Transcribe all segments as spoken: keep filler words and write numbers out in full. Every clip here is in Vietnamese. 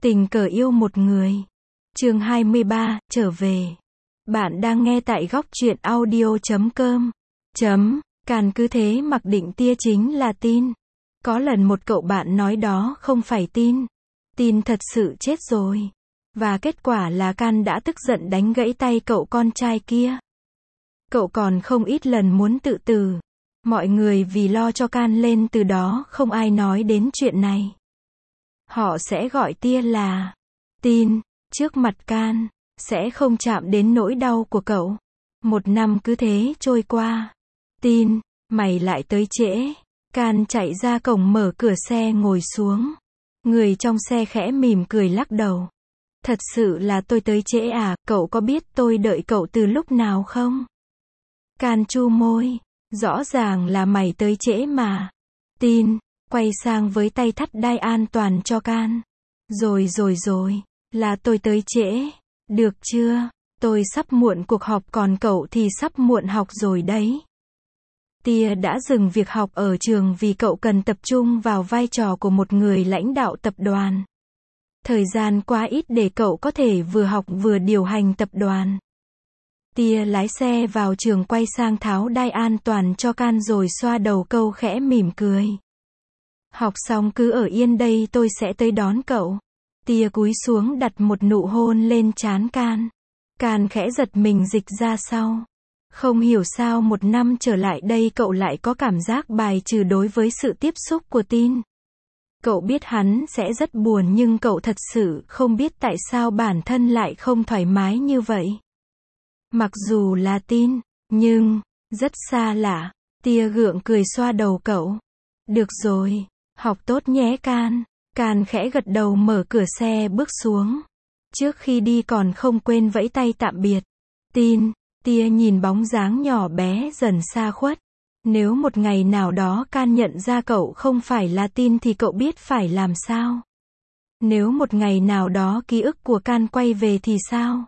Tình cờ yêu một người. Chương hai mươi ba, trở về. Bạn đang nghe tại góc truyện audio chấm com. Chấm, Càn cứ thế mặc định Tia chính là Tin. Có lần một cậu bạn nói đó không phải Tin. Tin thật sự chết rồi. Và kết quả là Can đã tức giận đánh gãy tay cậu con trai kia. Cậu còn không ít lần muốn tự tử. Mọi người vì lo cho Can lên từ đó không ai nói đến chuyện này. Họ sẽ gọi Tia là Tin, trước mặt Can, sẽ không chạm đến nỗi đau của cậu. Một năm cứ thế trôi qua. Tin, mày lại tới trễ. Can chạy ra cổng mở cửa xe ngồi xuống. Người trong xe khẽ mỉm cười lắc đầu. Thật sự là tôi tới trễ à, cậu có biết tôi đợi cậu từ lúc nào không? Can chu môi, rõ ràng là mày tới trễ mà. Tin, quay sang với tay thắt đai an toàn cho Can. Rồi rồi rồi, là tôi tới trễ. Được chưa? Tôi sắp muộn cuộc họp còn cậu thì sắp muộn học rồi đấy. Tia đã dừng việc học ở trường vì cậu cần tập trung vào vai trò của một người lãnh đạo tập đoàn. Thời gian quá ít để cậu có thể vừa học vừa điều hành tập đoàn. Tia lái xe vào trường quay sang tháo đai an toàn cho Can rồi xoa đầu câu khẽ mỉm cười. Học xong cứ ở yên đây tôi sẽ tới đón cậu. Tia cúi xuống đặt một nụ hôn lên trán Can. Can khẽ giật mình dịch ra sau. Không hiểu sao một năm trở lại đây cậu lại có cảm giác bài trừ đối với sự tiếp xúc của Tin. Cậu biết hắn sẽ rất buồn nhưng cậu thật sự không biết tại sao bản thân lại không thoải mái như vậy. Mặc dù là Tin, nhưng, rất xa lạ. Tia gượng cười xoa đầu cậu. Được rồi, học tốt nhé Can. Can khẽ gật đầu mở cửa xe bước xuống. Trước khi đi còn không quên vẫy tay tạm biệt. Tin, Tia nhìn bóng dáng nhỏ bé dần xa khuất. Nếu một ngày nào đó Can nhận ra cậu không phải là Tin thì cậu biết phải làm sao? Nếu một ngày nào đó ký ức của Can quay về thì sao?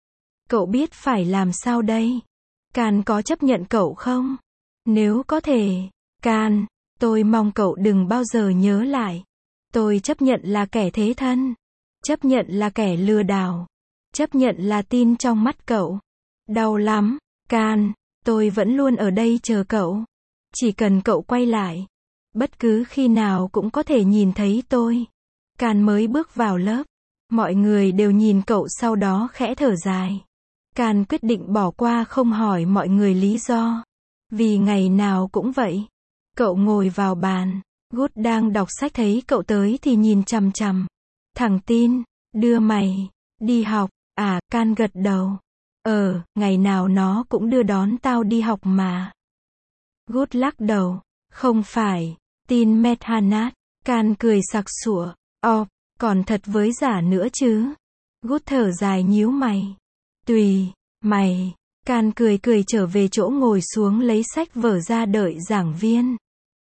Cậu biết phải làm sao đây? Can có chấp nhận cậu không? Nếu có thể, Can, tôi mong cậu đừng bao giờ nhớ lại. Tôi chấp nhận là kẻ thế thân. Chấp nhận là kẻ lừa đảo. Chấp nhận là Tin trong mắt cậu. Đau lắm, Can, tôi vẫn luôn ở đây chờ cậu. Chỉ cần cậu quay lại. Bất cứ khi nào cũng có thể nhìn thấy tôi. Can mới bước vào lớp. Mọi người đều nhìn cậu sau đó khẽ thở dài. Can quyết định bỏ qua không hỏi mọi người lý do. Vì ngày nào cũng vậy. Cậu ngồi vào bàn. Good đang đọc sách thấy cậu tới thì nhìn chằm chằm. Thằng Tin, đưa mày đi học à? Can gật đầu. Ờ, ngày nào nó cũng đưa đón tao đi học mà. Good lắc đầu. Không phải. Tin Methanat. Can cười sặc sụa. Ồ, còn thật với giả nữa chứ. Good thở dài nhíu mày. Tùy, mày. Can cười cười trở về chỗ ngồi xuống lấy sách vở ra đợi giảng viên.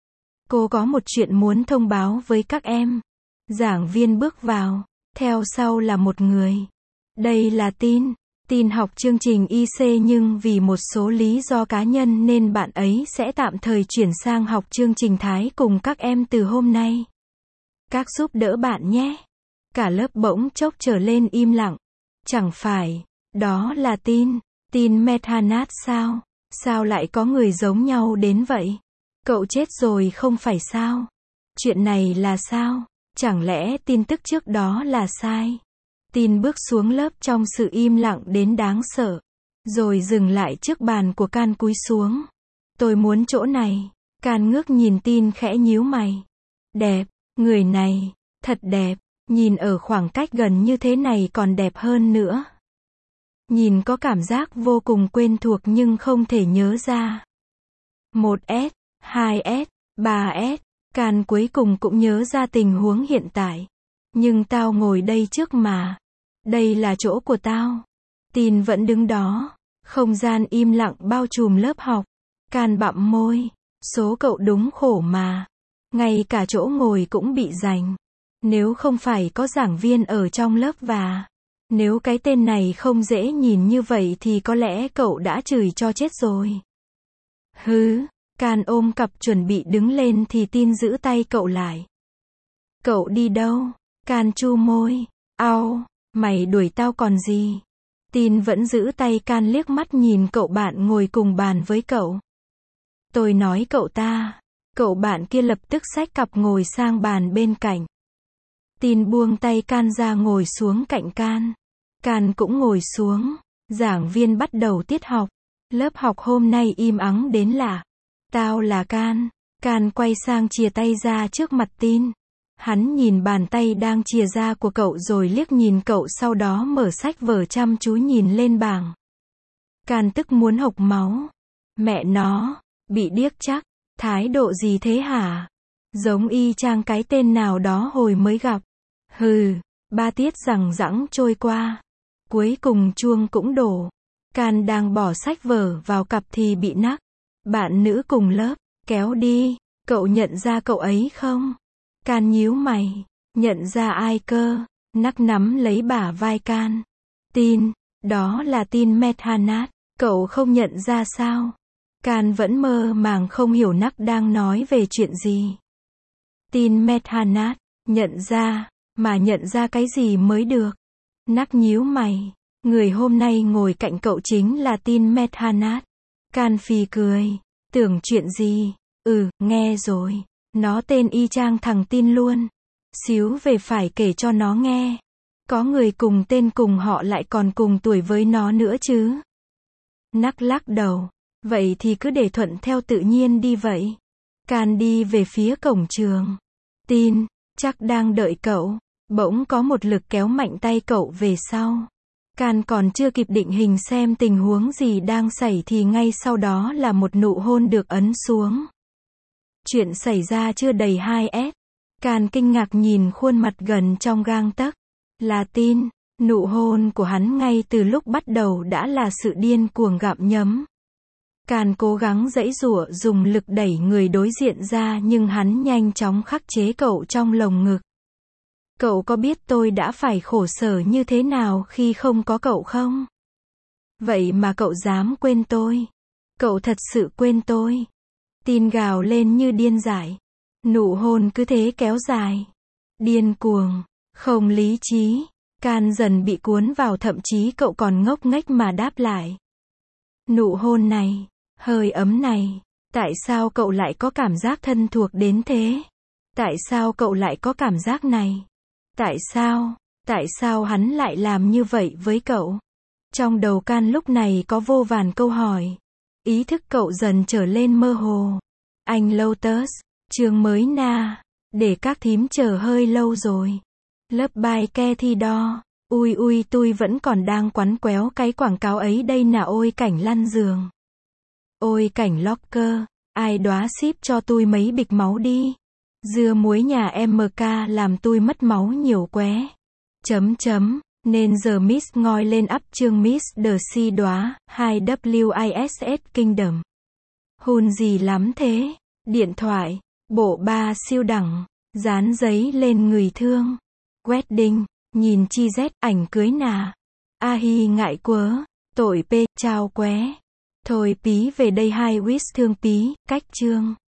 Cô có một chuyện muốn thông báo với các em. Giảng viên bước vào. Theo sau là một người. Đây là Tin. Tin học chương trình i xê nhưng vì một số lý do cá nhân nên bạn ấy sẽ tạm thời chuyển sang học chương trình Thái cùng các em từ hôm nay. Các giúp đỡ bạn nhé. Cả lớp bỗng chốc trở lên im lặng. Chẳng phải, đó là Tin. Tin Methanat sao? Sao lại có người giống nhau đến vậy? Cậu chết rồi không phải sao? Chuyện này là sao? Chẳng lẽ tin tức trước đó là sai? Tin bước xuống lớp trong sự im lặng đến đáng sợ. Rồi dừng lại trước bàn của Can cúi xuống. Tôi muốn chỗ này. Can ngước nhìn Tin khẽ nhíu mày. Đẹp, người này, thật đẹp. Nhìn ở khoảng cách gần như thế này còn đẹp hơn nữa. Nhìn có cảm giác vô cùng quen thuộc nhưng không thể nhớ ra. một S, hai S, ba S. Can cuối cùng cũng nhớ ra tình huống hiện tại. Nhưng tao ngồi đây trước mà. Đây là chỗ của tao. Tin vẫn đứng đó. Không gian im lặng bao trùm lớp học. Can bặm môi. Số cậu đúng khổ mà. Ngay cả chỗ ngồi cũng bị giành. Nếu không phải có giảng viên ở trong lớp và nếu cái tên này không dễ nhìn như vậy thì có lẽ cậu đã chửi cho chết rồi. Hứ. Can ôm cặp chuẩn bị đứng lên thì Tin giữ tay cậu lại. Cậu đi đâu? Can chu môi. Au, mày đuổi tao còn gì? Tin vẫn giữ tay Can liếc mắt nhìn cậu bạn ngồi cùng bàn với cậu. Tôi nói cậu ta. Cậu bạn kia lập tức xách cặp ngồi sang bàn bên cạnh. Tin buông tay Can ra ngồi xuống cạnh Can. Can cũng ngồi xuống. Giảng viên bắt đầu tiết học. Lớp học hôm nay im ắng đến lạ. Tao là Can. Can quay sang chìa tay ra trước mặt Tin. Hắn nhìn bàn tay đang chìa ra của cậu rồi liếc nhìn cậu, sau đó mở sách vở chăm chú nhìn lên bảng. Can tức muốn hộc máu. Mẹ nó, bị điếc chắc. Thái độ gì thế hả? Giống y chang cái tên nào đó hồi mới gặp. Hừ, ba tiết rằng rẵng trôi qua. Cuối cùng chuông cũng đổ. Can đang bỏ sách vở vào cặp thì bị Nắc, bạn nữ cùng lớp, kéo đi. Cậu nhận ra cậu ấy không? Can nhíu mày. Nhận ra ai cơ? Nắc nắm lấy bả vai Can. Tin, đó là Tin Methanat. Cậu không nhận ra sao? Can vẫn mơ màng không hiểu Nắc đang nói về chuyện gì. Tin Methanat, nhận ra, mà nhận ra cái gì mới được? Nắc nhíu mày. Người hôm nay ngồi cạnh cậu chính là Tin Methanat. Can phì cười. Tưởng chuyện gì? Ừ, nghe rồi. Nó tên y chang thằng Tin luôn. Xíu về phải kể cho nó nghe. Có người cùng tên cùng họ lại còn cùng tuổi với nó nữa chứ. Nắc lắc đầu. Vậy thì cứ để thuận theo tự nhiên đi vậy. Can đi về phía cổng trường. Tin, chắc đang đợi cậu. Bỗng có một lực kéo mạnh tay cậu về sau. Can còn chưa kịp định hình xem tình huống gì đang xảy thì ngay sau đó là một nụ hôn được ấn xuống. Chuyện xảy ra chưa đầy hai S. Can kinh ngạc nhìn khuôn mặt gần trong gang tấc. Là Tin. Nụ hôn của hắn ngay từ lúc bắt đầu đã là sự điên cuồng gặm nhấm. Can cố gắng giãy giụa dùng lực đẩy người đối diện ra nhưng hắn nhanh chóng khắc chế cậu trong lồng ngực. Cậu có biết tôi đã phải khổ sở như thế nào khi không có cậu không? Vậy mà cậu dám quên tôi. Cậu thật sự quên tôi. Tin gào lên như điên dại. Nụ hôn cứ thế kéo dài. Điên cuồng, không lý trí. Can dần bị cuốn vào, thậm chí cậu còn ngốc nghếch mà đáp lại. Nụ hôn này, hơi ấm này, tại sao cậu lại có cảm giác thân thuộc đến thế? Tại sao cậu lại có cảm giác này? Tại sao, tại sao hắn lại làm như vậy với cậu? Trong đầu Can lúc này có vô vàn câu hỏi. Ý thức cậu dần trở lên mơ hồ. Anh Lotus, trường mới na, để các thím chờ hơi lâu rồi. Lớp bài ke thi đo, ui ui tôi vẫn còn đang quắn quéo cái quảng cáo ấy đây nà. Ôi cảnh lăn giường. Ôi cảnh locker, ai đóa ship cho tôi mấy bịch máu đi. Dưa muối nhà em ca làm tôi mất máu nhiều qué. Chấm chấm, nên giờ Miss ngoi lên ắp chương Miss The Si đóa, hai W I S S Kingdom. Hôn gì lắm thế? Điện thoại, bộ ba siêu đẳng, dán giấy lên người thương. Wedding, nhìn chi z, ảnh cưới nà. A hi ngại quớ, tội p, chào qué. Thôi pí về đây hai wish thương pí, cách chương.